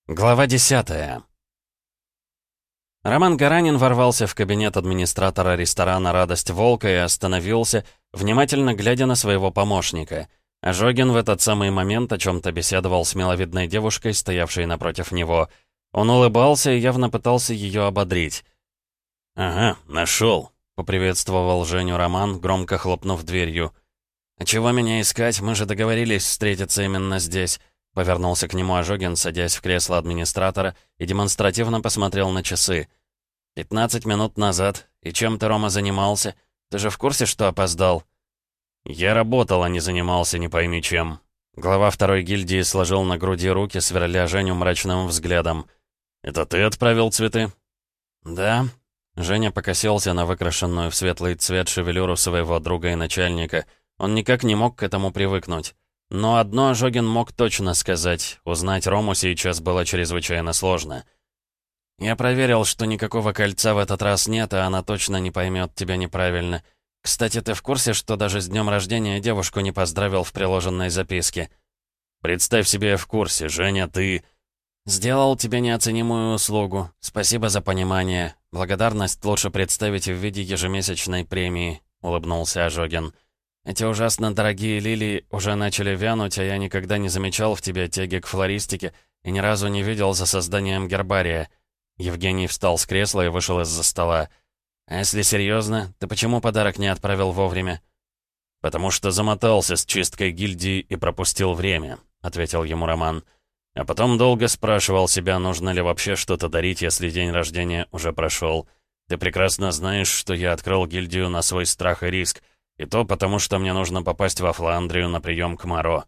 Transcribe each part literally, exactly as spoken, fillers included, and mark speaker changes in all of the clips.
Speaker 1: Глава десятая. Роман Гаранин ворвался в кабинет администратора ресторана «Радость Волка» и остановился, внимательно глядя на своего помощника. Ожогин в этот самый момент о чем-то беседовал с миловидной девушкой, стоявшей напротив него. Он улыбался и явно пытался ее ободрить. «Ага, нашел», — поприветствовал Женю Роман, громко хлопнув дверью. «А чего меня искать? Мы же договорились встретиться именно здесь». Повернулся к нему Ожогин, садясь в кресло администратора, и демонстративно посмотрел на часы. «Пятнадцать минут назад. И чем ты, Рома, занимался? Ты же в курсе, что опоздал?» «Я работал, а не занимался, не пойми чем». Глава второй гильдии сложил на груди руки, сверля Женю мрачным взглядом. «Это ты отправил цветы?» «Да». Женя покосился на выкрашенную в светлый цвет шевелюру своего друга и начальника. Он никак не мог к этому привыкнуть. Но одно Ожогин мог точно сказать. Узнать Рому сейчас было чрезвычайно сложно. «Я проверил, что никакого кольца в этот раз нет, а она точно не поймет тебя неправильно. Кстати, ты в курсе, что даже с днем рождения девушку не поздравил в приложенной записке?» «Представь себе, я в курсе. Женя, ты...» «Сделал тебе неоценимую услугу. Спасибо за понимание. Благодарность лучше представить в виде ежемесячной премии», — улыбнулся Ожогин. «Эти ужасно дорогие лилии уже начали вянуть, а я никогда не замечал в тебе тяги к флористике и ни разу не видел за созданием гербария». Евгений встал с кресла и вышел из-за стола. «А если серьезно, ты почему подарок не отправил вовремя?» «Потому что замотался с чисткой гильдии и пропустил время», — ответил ему Роман. «А потом долго спрашивал себя, нужно ли вообще что-то дарить, если день рождения уже прошел. Ты прекрасно знаешь, что я открыл гильдию на свой страх и риск. И то потому, что мне нужно попасть во Фландрию на прием к Моро».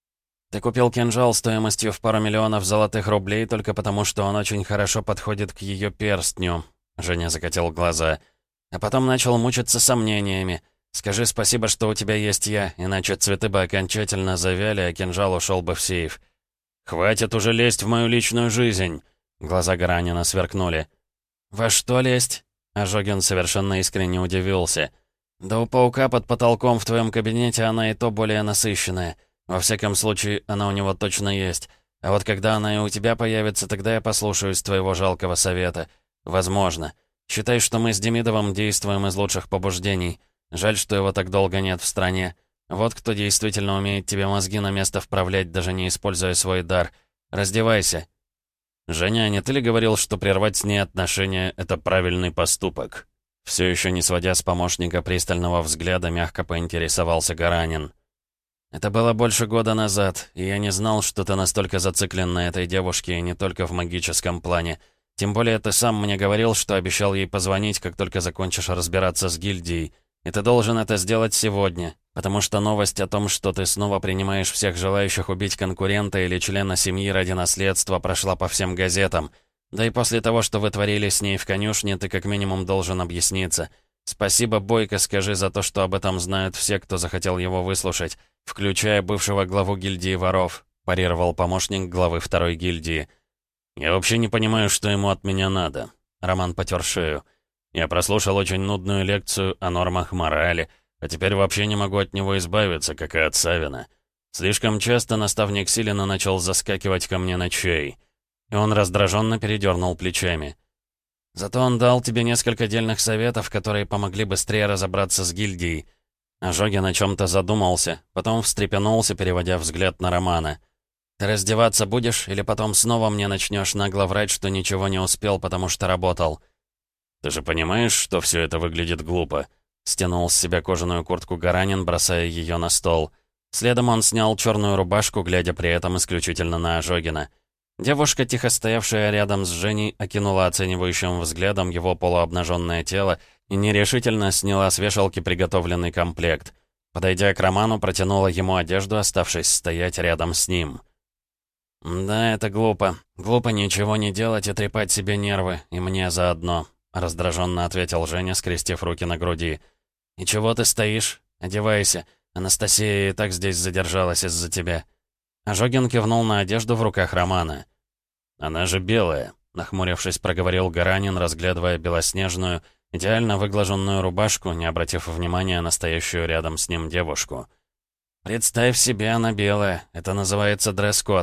Speaker 1: «Ты купил кинжал стоимостью в пару миллионов золотых рублей только потому, что он очень хорошо подходит к ее перстню», — Женя закатил глаза. «А потом начал мучиться сомнениями. Скажи спасибо, что у тебя есть я, иначе цветы бы окончательно завяли, а кинжал ушел бы в сейф». «Хватит уже лезть в мою личную жизнь!» Глаза Гаранина сверкнули. «Во что лезть?» Ожогин совершенно искренне удивился. «Да у паука под потолком в твоем кабинете она и то более насыщенная. Во всяком случае, она у него точно есть. А вот когда она и у тебя появится, тогда я послушаюсь твоего жалкого совета. Возможно. Считай, что мы с Демидовым действуем из лучших побуждений. Жаль, что его так долго нет в стране. Вот кто действительно умеет тебе мозги на место вправлять, даже не используя свой дар. Раздевайся». «Женя, не ты ли говорил, что прервать с ней отношения — это правильный поступок?» Все еще не сводя с помощника пристального взгляда, мягко поинтересовался Гаранин. «Это было больше года назад, и я не знал, что ты настолько зациклен на этой девушке, и не только в магическом плане. Тем более ты сам мне говорил, что обещал ей позвонить, как только закончишь разбираться с гильдией. И ты должен это сделать сегодня, потому что новость о том, что ты снова принимаешь всех желающих убить конкурента или члена семьи ради наследства, прошла по всем газетам. Да и после того, что вы творили с ней в конюшне, ты как минимум должен объясниться. Спасибо, Бойко, скажи за то, что об этом знают все, кто захотел его выслушать, включая бывшего главу гильдии воров», — парировал помощник главы второй гильдии. «Я вообще не понимаю, что ему от меня надо», — Роман потер шею. «Я прослушал очень нудную лекцию о нормах морали, а теперь вообще не могу от него избавиться, как и от Савина. Слишком часто наставник Силина начал заскакивать ко мне на чай». И он раздраженно передернул плечами. «Зато он дал тебе несколько дельных советов, которые помогли быстрее разобраться с гильдией». Ожогин о чем-то задумался, потом встрепенулся, переводя взгляд на Романа. «Ты раздеваться будешь, или потом снова мне начнешь нагло врать, что ничего не успел, потому что работал?» «Ты же понимаешь, что все это выглядит глупо?» Стянул с себя кожаную куртку Гаранин, бросая ее на стол. Следом он снял черную рубашку, глядя при этом исключительно на Ожогина. Девушка, тихо стоявшая рядом с Женей, окинула оценивающим взглядом его полуобнаженное тело и нерешительно сняла с вешалки приготовленный комплект. Подойдя к Роману, протянула ему одежду, оставшись стоять рядом с ним. «Да, это глупо. Глупо ничего не делать и трепать себе нервы, и мне заодно», — раздраженно ответил Женя, скрестив руки на груди. «И чего ты стоишь? Одевайся. Анастасия и так здесь задержалась из-за тебя». Ожогин кивнул на одежду в руках Романа. «Она же белая», — нахмурившись, проговорил Гаранин, разглядывая белоснежную, идеально выглаженную рубашку, не обратив внимания на стоящую рядом с ним девушку. «Представь себе, она белая. Это называется дресс-код.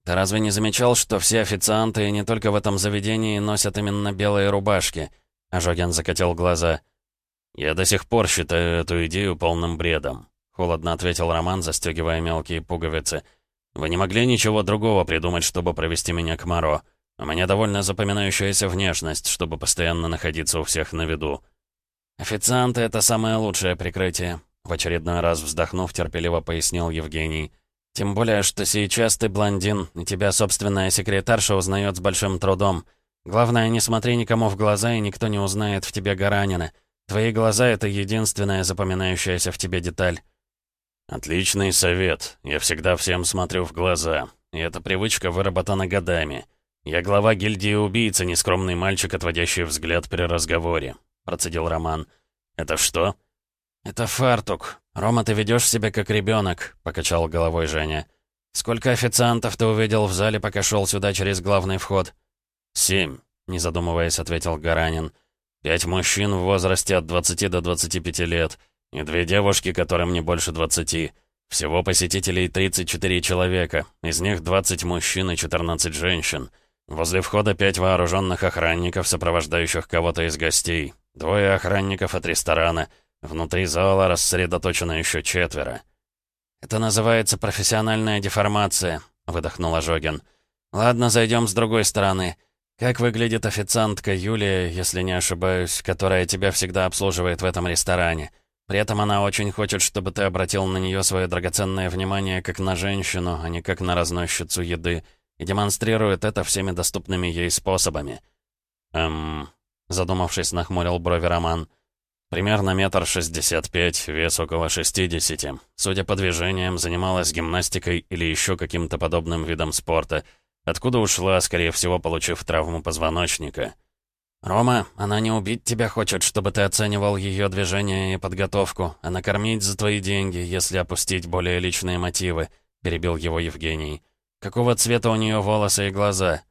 Speaker 1: Ты разве не замечал, что все официанты не только в этом заведении носят именно белые рубашки?» Ожогин закатил глаза. «Я до сих пор считаю эту идею полным бредом», — холодно ответил Роман, застегивая мелкие пуговицы. «Вы не могли ничего другого придумать, чтобы провести меня к Моро? У меня довольно запоминающаяся внешность, чтобы постоянно находиться у всех на виду». «Официанты — это самое лучшее прикрытие», — в очередной раз вздохнув, терпеливо пояснил Евгений. «Тем более, что сейчас ты блондин, и тебя собственная секретарша узнает с большим трудом. Главное, не смотри никому в глаза, и никто не узнает в тебе Гаранина. Твои глаза — это единственная запоминающаяся в тебе деталь». «Отличный совет. Я всегда всем смотрю в глаза. И эта привычка выработана годами. Я глава гильдии убийц, а не скромный мальчик, отводящий взгляд при разговоре», — процедил Роман. «Это что?» «Это фартук. Рома, ты ведешь себя как ребенок», — покачал головой Женя. «Сколько официантов ты увидел в зале, пока шел сюда через главный вход?» «Семь», — не задумываясь, ответил Гаранин. «Пять мужчин в возрасте от двадцати до двадцати пяти лет, и две девушки, которым не больше двадцати. Всего посетителей тридцать четыре человека, из них двадцать мужчин и четырнадцать женщин. Возле входа пять вооруженных охранников, сопровождающих кого-то из гостей. Двое охранников от ресторана. Внутри зала рассредоточено еще четверо». «Это называется профессиональная деформация», — выдохнул Ожогин. «Ладно, зайдем с другой стороны. Как выглядит официантка Юлия, если не ошибаюсь, которая тебя всегда обслуживает в этом ресторане? При этом она очень хочет, чтобы ты обратил на нее свое драгоценное внимание как на женщину, а не как на разносчицу еды, и демонстрирует это всеми доступными ей способами». «Эм...» — задумавшись, нахмурил брови Роман. «Примерно метр шестьдесят пять, вес около шестидесяти. Судя по движениям, занималась гимнастикой или еще каким-то подобным видом спорта. Откуда ушла, скорее всего, получив травму позвоночника». «Рома, она не убить тебя хочет, чтобы ты оценивал ее движение и подготовку, а накормить за твои деньги, если опустить более личные мотивы», — перебил его Евгений. «Какого цвета у нее волосы и глаза?»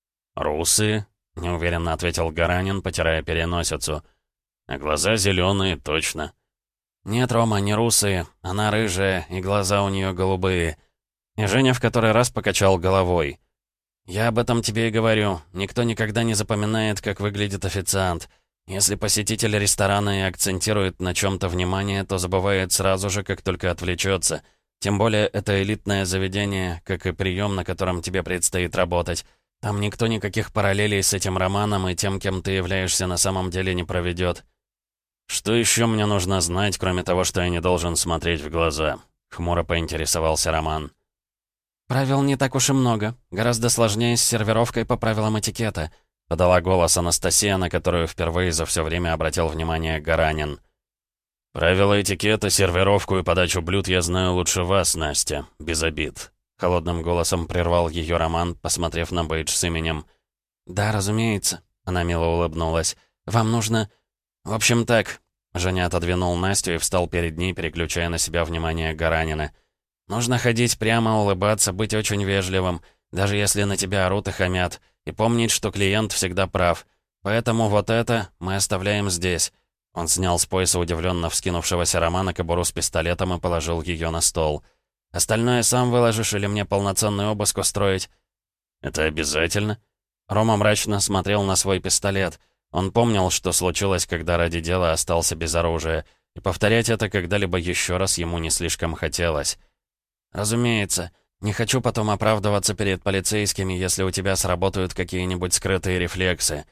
Speaker 1: «Русые», — неуверенно ответил Гаранин, потирая переносицу. «А глаза зеленые, точно». «Нет, Рома, не русые. Она рыжая, и глаза у нее голубые». И Женя в который раз покачал головой. «Я об этом тебе и говорю. Никто никогда не запоминает, как выглядит официант. Если посетитель ресторана и акцентирует на чем-то внимание, то забывает сразу же, как только отвлечется. Тем более это элитное заведение, как и прием, на котором тебе предстоит работать. Там никто никаких параллелей с этим романом и тем, кем ты являешься на самом деле, не проведет». «Что еще мне нужно знать, кроме того, что я не должен смотреть в глаза?» — хмуро поинтересовался Роман. «Правил не так уж и много. Гораздо сложнее с сервировкой по правилам этикета», — подала голос Анастасия, на которую впервые за все время обратил внимание Гаранин. «Правила этикета, сервировку и подачу блюд я знаю лучше вас, Настя, без обид», — холодным голосом прервал ее Роман, посмотрев на бейдж с именем. «Да, разумеется», — она мило улыбнулась. «Вам нужно...» «В общем так», — Женя отодвинул Настю и встал перед ней, переключая на себя внимание Гаранина. «Нужно ходить прямо, улыбаться, быть очень вежливым, даже если на тебя орут и хамят, и помнить, что клиент всегда прав. Поэтому вот это мы оставляем здесь». Он снял с пояса удивленно вскинувшегося Романа кобуру с пистолетом и положил ее на стол. «Остальное сам выложишь или мне полноценный обыск устроить?» «Это обязательно?» Рома мрачно смотрел на свой пистолет. Он помнил, что случилось, когда ради дела остался без оружия, и повторять это когда-либо еще раз ему не слишком хотелось. «Разумеется. Не хочу потом оправдываться перед полицейскими, если у тебя сработают какие-нибудь скрытые рефлексы».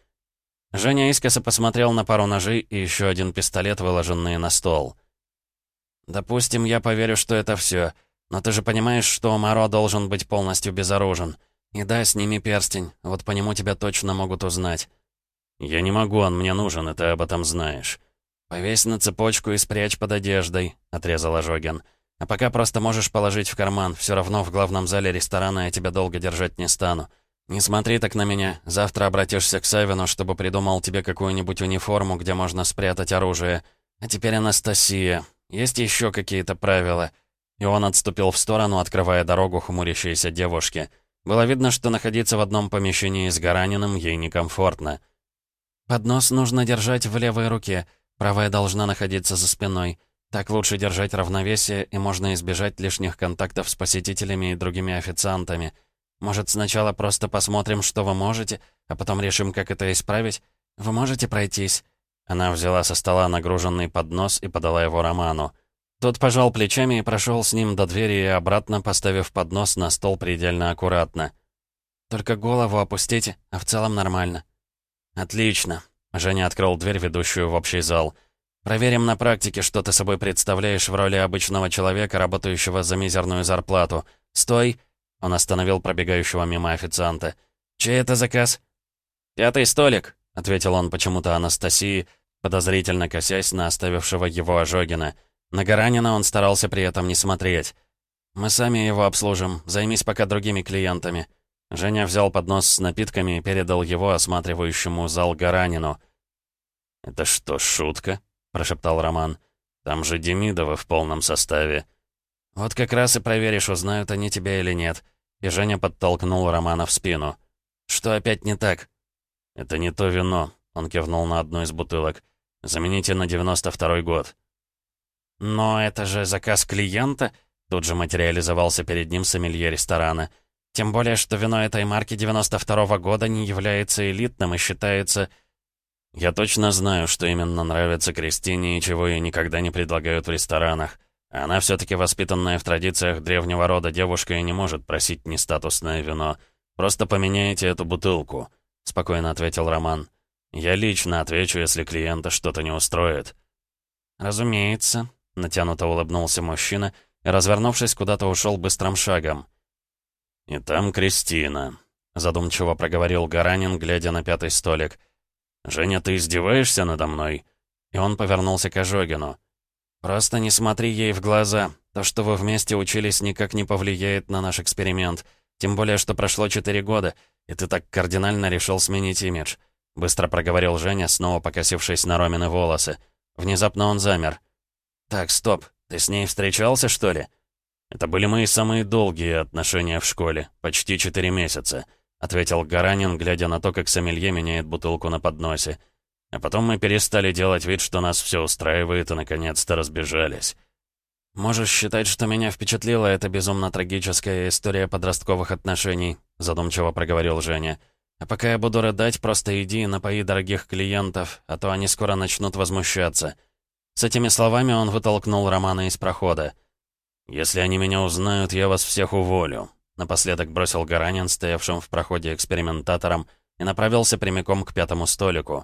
Speaker 1: Женя искоса посмотрел на пару ножей и еще один пистолет, выложенные на стол. «Допустим, я поверю, что это все. Но ты же понимаешь, что Моро должен быть полностью безоружен. И да, сними перстень, вот по нему тебя точно могут узнать». «Я не могу, он мне нужен, и ты об этом знаешь». «Повесь на цепочку и спрячь под одеждой», — отрезал Ожогин. «А пока просто можешь положить в карман. Все равно в главном зале ресторана я тебя долго держать не стану. Не смотри так на меня. Завтра обратишься к Савину, чтобы придумал тебе какую-нибудь униформу, где можно спрятать оружие. А теперь, Анастасия, есть еще какие-то правила?» И он отступил в сторону, открывая дорогу хмурящейся девушке. Было видно, что находиться в одном помещении с Гараниным ей некомфортно. «Поднос нужно держать в левой руке, правая должна находиться за спиной. Так лучше держать равновесие, и можно избежать лишних контактов с посетителями и другими официантами. Может, сначала просто посмотрим, что вы можете, а потом решим, как это исправить? Вы можете пройтись?» Она взяла со стола нагруженный поднос и подала его Роману. Тот пожал плечами и прошел с ним до двери и обратно, поставив поднос на стол предельно аккуратно. «Только голову опустите, а в целом нормально». «Отлично». Женя открыл дверь, ведущую в общий зал. «Проверим на практике, что ты собой представляешь в роли обычного человека, работающего за мизерную зарплату. Стой!» Он остановил пробегающего мимо официанта. «Чей это заказ?» «Пятый столик», — ответил он почему-то Анастасии, подозрительно косясь на оставившего его Ожогина. На Гаранина он старался при этом не смотреть. «Мы сами его обслужим. Займись пока другими клиентами». Женя взял поднос с напитками и передал его осматривающему зал Гаранину. «Это что, шутка?» — прошептал Роман. «Там же Демидовы в полном составе». «Вот как раз и проверишь, узнают они тебя или нет». И Женя подтолкнул Романа в спину. «Что опять не так?» «Это не то вино», — он кивнул на одну из бутылок. «Замените на девяносто второй год». «Но это же заказ клиента», — тут же материализовался перед ним сомелье ресторана. «Тем более, что вино этой марки девяносто второго года не является элитным и считается...» «Я точно знаю, что именно нравится Кристине и чего ей никогда не предлагают в ресторанах. Она все-таки воспитанная в традициях древнего рода девушка и не может просить нестатусное вино. Просто поменяйте эту бутылку», — спокойно ответил Роман. «Я лично отвечу, если клиента что-то не устроит». «Разумеется», — натянуто улыбнулся мужчина и, развернувшись, куда-то ушел быстрым шагом. «И там Кристина», — задумчиво проговорил Гаранин, глядя на пятый столик. «Женя, ты издеваешься надо мной?» И он повернулся к Ожогину. «Просто не смотри ей в глаза. То, что вы вместе учились, никак не повлияет на наш эксперимент. Тем более, что прошло четыре года, и ты так кардинально решил сменить имидж», — быстро проговорил Женя, снова покосившись на Ромины волосы. Внезапно он замер. «Так, стоп. Ты с ней встречался, что ли?» «Это были мои самые долгие отношения в школе. Почти четыре месяца», — ответил Гаранин, глядя на то, как сомелье меняет бутылку на подносе. «А потом мы перестали делать вид, что нас все устраивает, и наконец-то разбежались». «Можешь считать, что меня впечатлила эта безумно трагическая история подростковых отношений», — задумчиво проговорил Женя. «А пока я буду рыдать, просто иди и напои дорогих клиентов, а то они скоро начнут возмущаться». С этими словами он вытолкнул Романа из прохода. «Если они меня узнают, я вас всех уволю», — напоследок бросил Гаранин, стоявшим в проходе экспериментатором, и направился прямиком к пятому столику.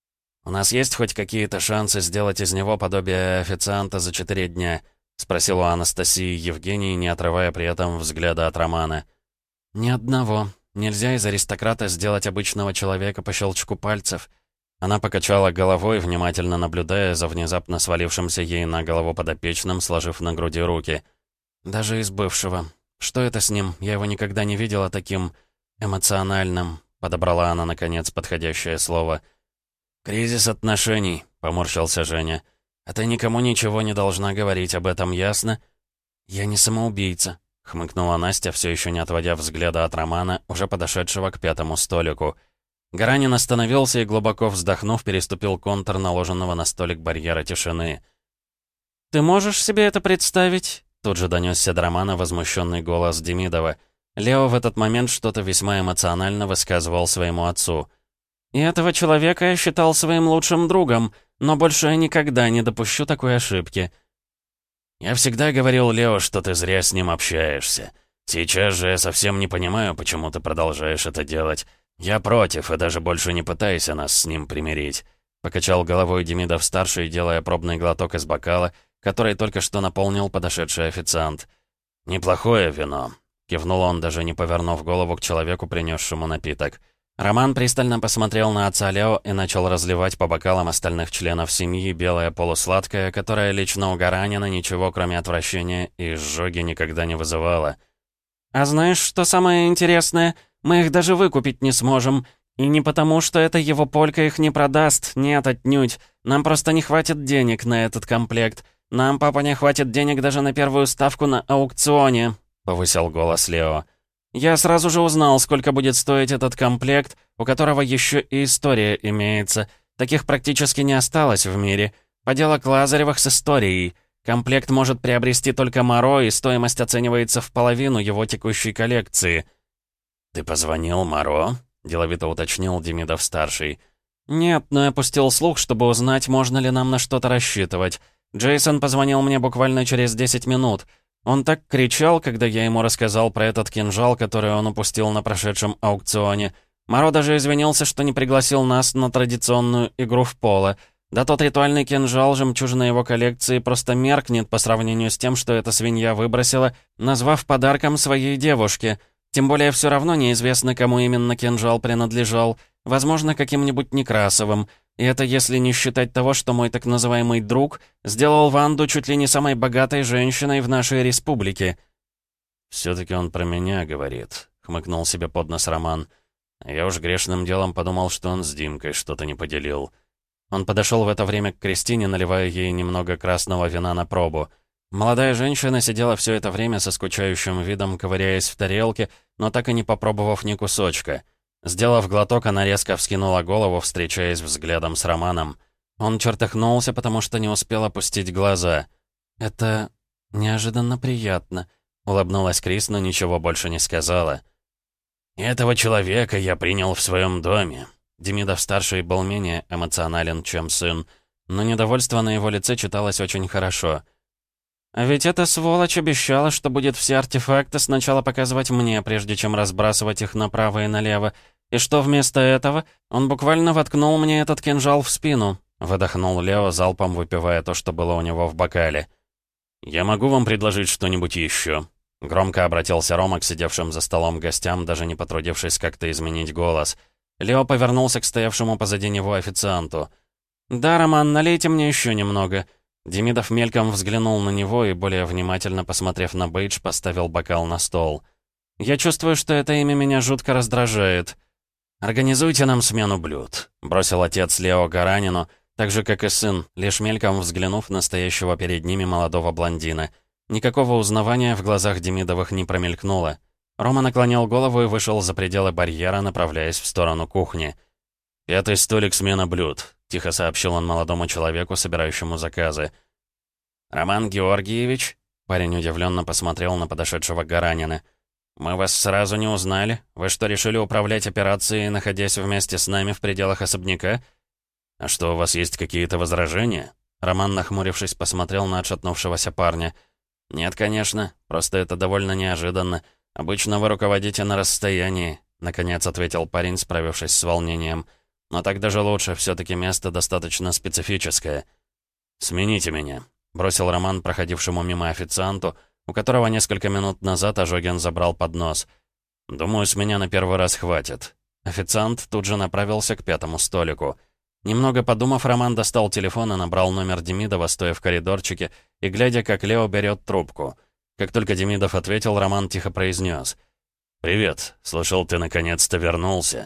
Speaker 1: «У нас есть хоть какие-то шансы сделать из него подобие официанта за четыре дня?» — спросил у Анастасии Евгений, не отрывая при этом взгляда от Романа. «Ни одного. Нельзя из аристократа сделать обычного человека по щелчку пальцев». Она покачала головой, внимательно наблюдая за внезапно свалившимся ей на голову подопечным, сложив на груди руки. «Даже из бывшего. Что это с ним? Я его никогда не видела таким эмоциональным», — подобрала она, наконец, подходящее слово. «Кризис отношений», — поморщился Женя. «А ты никому ничего не должна говорить об этом, ясно?» «Я не самоубийца», — хмыкнула Настя, все еще не отводя взгляда от Романа, уже подошедшего к пятому столику. Гаранин остановился и, глубоко вздохнув, переступил контур наложенного на столик барьера тишины. «Ты можешь себе это представить?» Тут же донесся до Романа возмущенный голос Демидова. Лео в этот момент что-то весьма эмоционально высказывал своему отцу. «И этого человека я считал своим лучшим другом, но больше я никогда не допущу такой ошибки».
Speaker 2: «Я всегда говорил Лео, что ты зря с ним общаешься. Сейчас же я совсем не понимаю, почему ты продолжаешь это делать. Я против, и даже больше не пытайся нас с ним примирить», — покачал головой Демидов-старший, делая пробный глоток из бокала, который только что наполнил подошедший официант. «Неплохое вино», — кивнул он, даже не повернув голову к человеку, принесшему напиток. Роман пристально посмотрел на отца Лео и начал разливать по бокалам остальных членов семьи белое полусладкое, которое лично у Гаранина ничего, кроме отвращения и изжоги, никогда не вызывало.
Speaker 1: «А знаешь, что самое интересное? Мы их даже выкупить не сможем. И не потому, что это его полька их не продаст, нет, отнюдь. Нам просто не хватит денег на этот комплект. Нам, папа, не хватит денег даже на первую ставку на аукционе», — повысил голос Лео. «Я сразу же узнал, сколько будет стоить этот комплект, у которого еще и история имеется. Таких практически не осталось в мире. Поделок Лазаревых с историей. Комплект может приобрести только Моро, и стоимость оценивается в половину его текущей коллекции».
Speaker 2: «Ты позвонил Моро?» — деловито уточнил Демидов-старший.
Speaker 1: «Нет, но я пустил слух, чтобы узнать, можно ли нам на что-то рассчитывать. Джейсон позвонил мне буквально через десять минут. Он так кричал, когда я ему рассказал про этот кинжал, который он упустил на прошедшем аукционе. Моро даже извинился, что не пригласил нас на традиционную игру в поло. Да тот ритуальный кинжал, жемчужина его коллекции, просто меркнет по сравнению с тем, что эта свинья выбросила, назвав подарком своей девушке. Тем более все равно неизвестно, кому именно кинжал принадлежал. Возможно, каким-нибудь Некрасовым. И это если не считать того, что мой так называемый друг сделал Ванду чуть ли не самой богатой женщиной в нашей республике».
Speaker 2: «Все-таки он про меня говорит», — хмыкнул себе под нос Роман. «Я уж грешным делом подумал, что он с Димкой что-то не поделил».
Speaker 1: Он подошел в это время к Кристине, наливая ей немного красного вина на пробу. Молодая женщина сидела все это время со скучающим видом, ковыряясь в тарелке, но так и не попробовав ни кусочка. Сделав глоток, она резко вскинула голову, встречаясь взглядом с Романом. Он чертыхнулся, потому что не успел опустить глаза. «Это неожиданно приятно», — улыбнулась Крис, но ничего больше не сказала.
Speaker 2: «Этого человека я принял в своем доме».
Speaker 1: Демидов-старший был менее эмоционален, чем сын, но недовольство на его лице читалось очень хорошо. «А ведь эта сволочь обещала, что будет все артефакты сначала показывать мне, прежде чем разбрасывать их направо и налево. И что вместо этого? Он буквально воткнул мне этот кинжал в спину», — выдохнул Лео, залпом выпивая то, что было у него в бокале.
Speaker 2: «Я могу вам предложить что-нибудь еще?»
Speaker 1: Громко обратился Рома к сидевшим за столом гостям, даже не потрудившись как-то изменить голос. Лео повернулся к стоявшему позади него официанту. «Да, Роман, налейте мне еще немного». Демидов мельком взглянул на него и, более внимательно посмотрев на бейдж, поставил бокал на стол. «Я чувствую, что это имя меня жутко раздражает».
Speaker 2: «Организуйте нам смену блюд», — бросил отец Лео Гаранину, так же, как и сын, лишь мельком взглянув на стоящего перед ними молодого блондина. Никакого узнавания в глазах Демидовых не промелькнуло. Рома наклонил голову и вышел за пределы барьера, направляясь в сторону кухни. «Пятый столик, смена блюд», — тихо сообщил он молодому человеку, собирающему заказы.
Speaker 1: «Роман Георгиевич?» — парень удивленно посмотрел на подошедшего Гаранина. «Мы вас сразу не узнали. Вы что, решили управлять операцией, находясь вместе с нами в пределах особняка?»
Speaker 2: «А что, у вас есть какие-то возражения?»
Speaker 1: Роман, нахмурившись, посмотрел на отшатнувшегося парня. «Нет, конечно. Просто это довольно неожиданно. Обычно вы руководите на расстоянии», — наконец ответил парень, справившись с волнением. «Но так даже лучше, все-таки место достаточно специфическое».
Speaker 2: «Смените меня», — бросил Роман проходившему мимо официанту, у которого несколько минут назад Ожогин забрал поднос. «Думаю, с меня на первый раз хватит».
Speaker 1: Официант тут же направился к пятому столику. Немного подумав, Роман достал телефон и набрал номер Демидова, стоя в коридорчике, и глядя, как Лео берет трубку. Как только Демидов ответил, Роман тихо произнес:
Speaker 2: «Привет. Слышал, ты наконец-то вернулся».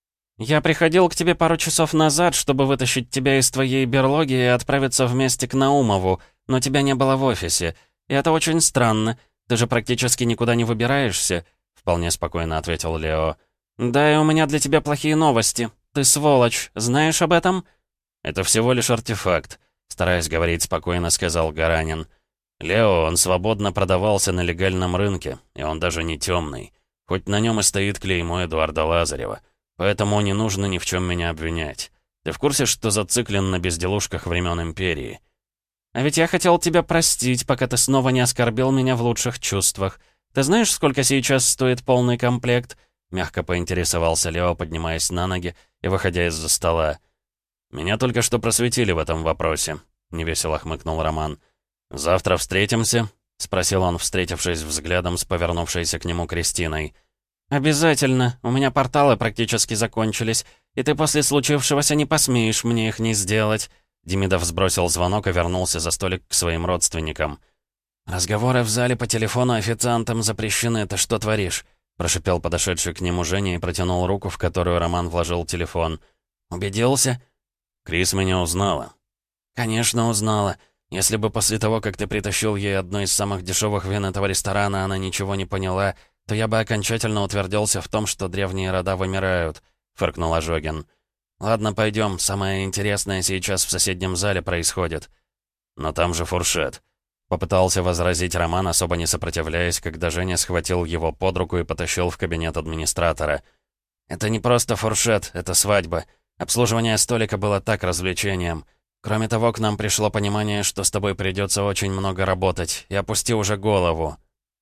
Speaker 1: «Я приходил к тебе пару часов назад, чтобы вытащить тебя из твоей берлоги и отправиться вместе к Наумову, но тебя не было в офисе. И это очень странно. Ты же практически никуда не выбираешься», — вполне спокойно ответил Лео. «Да, и у меня для тебя плохие новости. Ты сволочь. Знаешь об этом?»
Speaker 2: «Это всего лишь артефакт», — стараясь говорить спокойно, сказал Гаранин. «Лео, он свободно продавался на легальном рынке, и он даже не темный. Хоть на нем и стоит клеймо Эдуарда Лазарева. Поэтому не нужно ни в чем меня обвинять. Ты в курсе, что зациклен на безделушках времен Империи?»
Speaker 1: «А ведь я хотел тебя простить, пока ты снова не оскорбил меня в лучших чувствах. Ты знаешь, сколько сейчас стоит полный комплект?» Мягко поинтересовался Лео, поднимаясь на ноги и выходя из-за стола.
Speaker 2: «Меня только что просветили в этом вопросе», — невесело хмыкнул Роман. «Завтра встретимся?» — спросил он, встретившись взглядом с повернувшейся к нему Кристиной.
Speaker 1: «Обязательно. У меня порталы практически закончились, и ты после случившегося не посмеешь мне их не сделать».
Speaker 2: Демидов сбросил звонок и вернулся за столик к своим родственникам.
Speaker 1: «Разговоры в зале по телефону официантам запрещены. Ты что творишь?» — прошипел подошедший к нему Женя и протянул руку, в которую Роман вложил телефон. «Убедился?»
Speaker 2: «Крис меня узнала».
Speaker 1: «Конечно, узнала. Если бы после того, как ты притащил ей одно из самых дешевых вин этого ресторана, она ничего не поняла, то я бы окончательно утвердился в том, что древние рода вымирают», — фыркнул Ожогин. «Ладно, пойдем. Самое интересное сейчас в соседнем зале происходит».
Speaker 2: «Но там же фуршет».
Speaker 1: Попытался возразить Роман, особо не сопротивляясь, когда Женя схватил его под руку и потащил в кабинет администратора. «Это не просто фуршет, это свадьба. Обслуживание столика было так развлечением. Кроме того, к нам пришло понимание, что с тобой придется очень много работать. И опусти уже голову».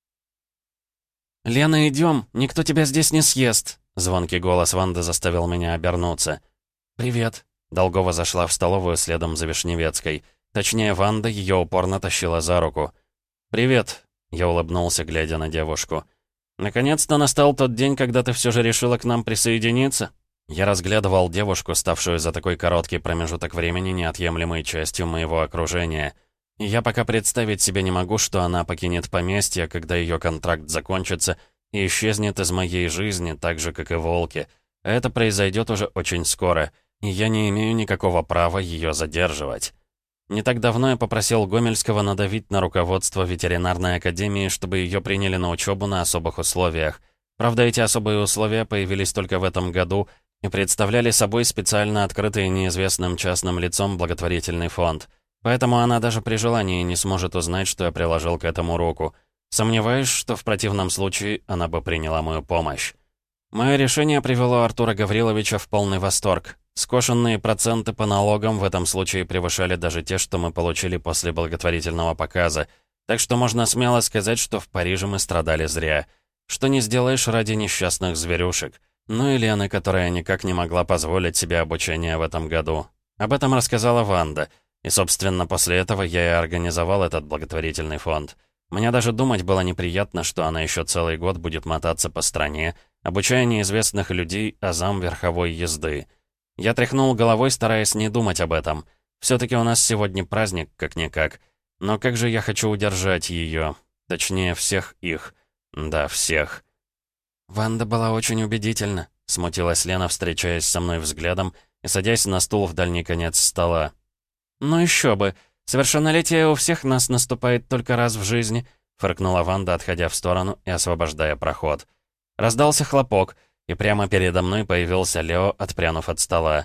Speaker 1: «Лена, идем, никто тебя здесь не съест!» Звонкий голос Ванды заставил меня обернуться. «Привет». Долгова зашла в столовую следом за Вишневецкой. Точнее, Ванда ее упорно тащила за руку. «Привет», — я улыбнулся, глядя на девушку. «Наконец-то настал тот день, когда ты все же решила к нам присоединиться?» Я разглядывал девушку, ставшую за такой короткий промежуток времени неотъемлемой частью моего окружения. И я пока представить себе не могу, что она покинет поместье, когда ее контракт закончится, и исчезнет из моей жизни, так же, как и волки. А это произойдет уже очень скоро, и я не имею никакого права ее задерживать. Не так давно я попросил Гомельского надавить на руководство ветеринарной академии, чтобы ее приняли на учебу на особых условиях. Правда, эти особые условия появились только в этом году и представляли собой специально открытый неизвестным частным лицом благотворительный фонд. Поэтому она даже при желании не сможет узнать, что я приложил к этому руку. Сомневаюсь, что в противном случае она бы приняла мою помощь. Мое решение привело Артура Гавриловича в полный восторг. Скошенные проценты по налогам в этом случае превышали даже те, что мы получили после благотворительного показа. Так что можно смело сказать, что в Париже мы страдали зря. Что не сделаешь ради несчастных зверюшек. Ну и Лены, которая никак не могла позволить себе обучение в этом году. Об этом рассказала Ванда. И, собственно, после этого я и организовал этот благотворительный фонд. Мне даже думать было неприятно, что она еще целый год будет мотаться по стране, обучая неизвестных людей азам верховой езды. Я тряхнул головой, стараясь не думать об этом. Все-таки у нас сегодня праздник, как-никак. Но как же я хочу удержать ее. Точнее, всех их. Да, всех. «Ванда была очень убедительна», — смутилась Лена, встречаясь со мной взглядом и садясь на стул в дальний конец стола. «Ну еще бы! Совершеннолетие у всех нас наступает только раз в жизни», — фыркнула Ванда, отходя в сторону и освобождая проход. Раздался хлопок, и прямо передо мной появился Лео, отпрянув от стола.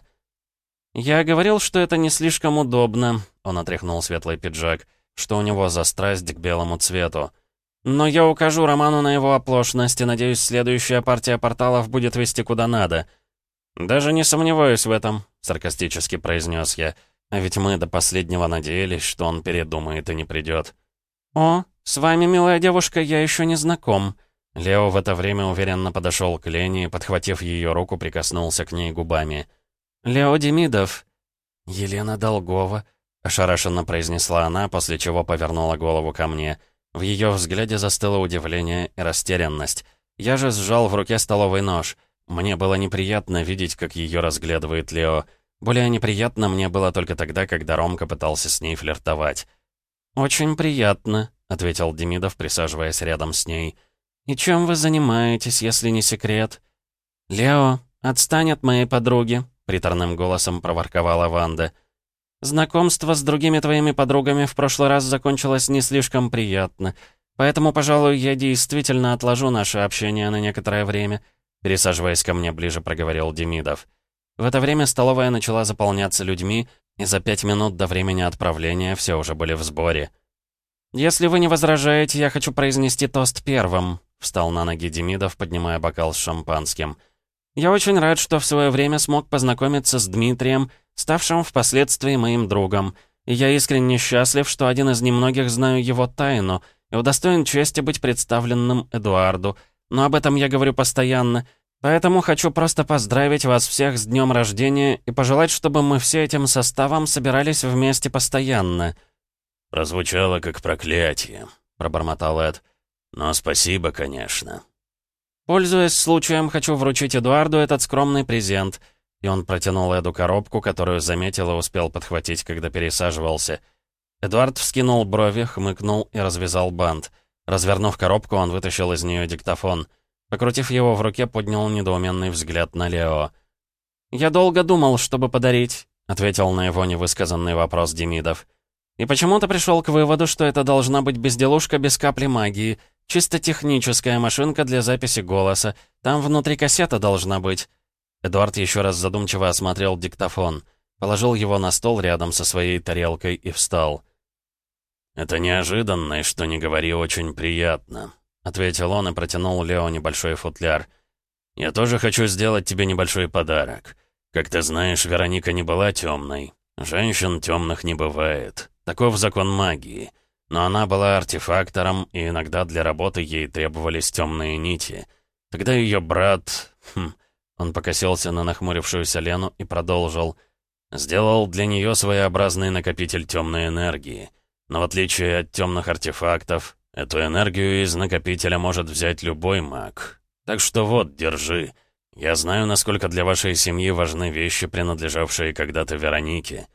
Speaker 1: «Я говорил, что это не слишком удобно», — он отряхнул светлый пиджак, что у него за страсть к белому цвету. «Но я укажу Роману на его оплошность, и, надеюсь, следующая партия порталов будет вести куда надо». «Даже не сомневаюсь в этом», — саркастически произнес я. А ведь мы до последнего надеялись, что он передумает и не придет. «О, с вами, милая девушка, я еще не знаком». Лео в это время уверенно подошел к Лене и, подхватив ее руку, прикоснулся к ней губами. «Лео Демидов». «Елена Долгова», — ошарашенно произнесла она, после чего повернула голову ко мне. В ее взгляде застыло удивление и растерянность. Я же сжал в руке столовый нож. Мне было неприятно видеть, как ее разглядывает Лео. Более неприятно мне было только тогда, когда Ромка пытался с ней флиртовать. «Очень приятно», — ответил Демидов, присаживаясь рядом с ней. «И чем вы занимаетесь, если не секрет?» «Лео, отстань от моей подруги», — приторным голосом проворковала Ванда. «Знакомство с другими твоими подругами в прошлый раз закончилось не слишком приятно, поэтому, пожалуй, я действительно отложу наше общение на некоторое время», — пересаживаясь ко мне ближе, проговорил Демидов. В это время столовая начала заполняться людьми, и за пять минут до времени отправления все уже были в сборе. «Если вы не возражаете, я хочу произнести тост первым», — встал на ноги Демидов, поднимая бокал с шампанским. «Я очень рад, что в свое время смог познакомиться с Дмитрием, ставшим впоследствии моим другом, и я искренне счастлив, что один из немногих знаю его тайну и удостоен чести быть представленным Эдуарду, но об этом я говорю постоянно. Поэтому хочу просто поздравить вас всех с днем рождения и пожелать, чтобы мы все этим составом собирались вместе постоянно».
Speaker 2: «Прозвучало как проклятие», — пробормотал Эд. «Но спасибо, конечно».
Speaker 1: «Пользуясь случаем, хочу вручить Эдуарду этот скромный презент». И он протянул Эду коробку, которую заметил и успел подхватить, когда пересаживался. Эдуард вскинул брови, хмыкнул и развязал бант. Развернув коробку, он вытащил из нее диктофон. Покрутив его в руке, поднял недоуменный взгляд на Лео. «Я долго думал, чтобы подарить», — ответил на его невысказанный вопрос Демидов. «И почему-то пришел к выводу, что это должна быть безделушка без капли магии, чисто техническая машинка для записи голоса. Там внутри кассета должна быть». Эдуард еще раз задумчиво осмотрел диктофон, положил его на стол рядом со своей тарелкой и встал.
Speaker 2: «Это неожиданно и, что ни говори, очень приятно», — ответил он и протянул Лео небольшой футляр. «Я тоже хочу сделать тебе небольшой подарок. Как ты знаешь, Вероника не была темной. Женщин темных не бывает. Таков закон магии. Но она была артефактором, и иногда для работы ей требовались темные нити. Тогда ее брат...» хм, Он покосился на нахмурившуюся Лену и продолжил. «Сделал для нее своеобразный накопитель темной энергии. Но в отличие от темных артефактов, эту энергию из накопителя может взять любой маг. Так что вот, держи. Я знаю, насколько для вашей семьи важны вещи, принадлежавшие когда-то Веронике».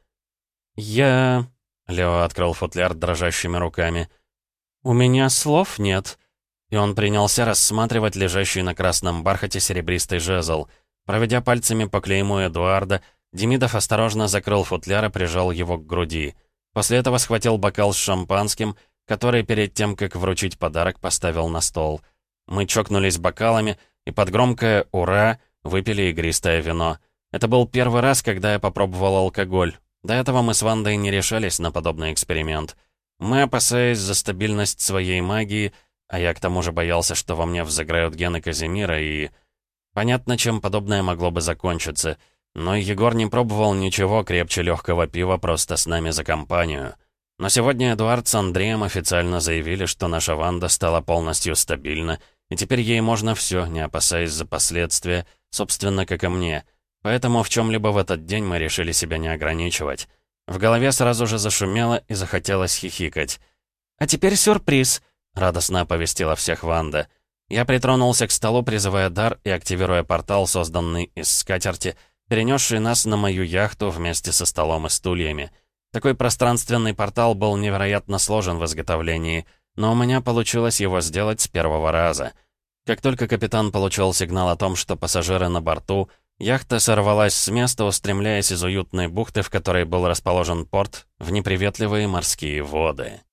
Speaker 1: «Я...» — Лео открыл футляр дрожащими руками. «У меня слов нет». И он принялся рассматривать лежащий на красном бархате серебристый жезл. Проведя пальцами по клейму Эдуарда, Демидов осторожно закрыл футляр и прижал его к груди. После этого схватил бокал с шампанским, который перед тем, как вручить подарок, поставил на стол. Мы чокнулись бокалами и под громкое «Ура!» выпили игристое вино. Это был первый раз, когда я попробовал алкоголь. До этого мы с Вандой не решались на подобный эксперимент. Мы, опасаясь за стабильность своей магии, а я к тому же боялся, что во мне взыграют гены Казимира, и... Понятно, чем подобное могло бы закончиться. Но Егор не пробовал ничего крепче легкого пива просто с нами за компанию. Но сегодня Эдуард с Андреем официально заявили, что наша Ванда стала полностью стабильна, и теперь ей можно все, не опасаясь за последствия, собственно, как и мне. Поэтому в чем-либо в этот день мы решили себя не ограничивать. В голове сразу же зашумело и захотелось хихикать. «А теперь сюрприз!» — радостно оповестила всех Ванда. Я притронулся к столу, призывая дар и активируя портал, созданный из скатерти, перенесший нас на мою яхту вместе со столом и стульями. Такой пространственный портал был невероятно сложен в изготовлении, но у меня получилось его сделать с первого раза. Как только капитан получил сигнал о том, что пассажиры на борту, яхта сорвалась с места, устремляясь из уютной бухты, в которой был расположен порт, в неприветливые морские воды.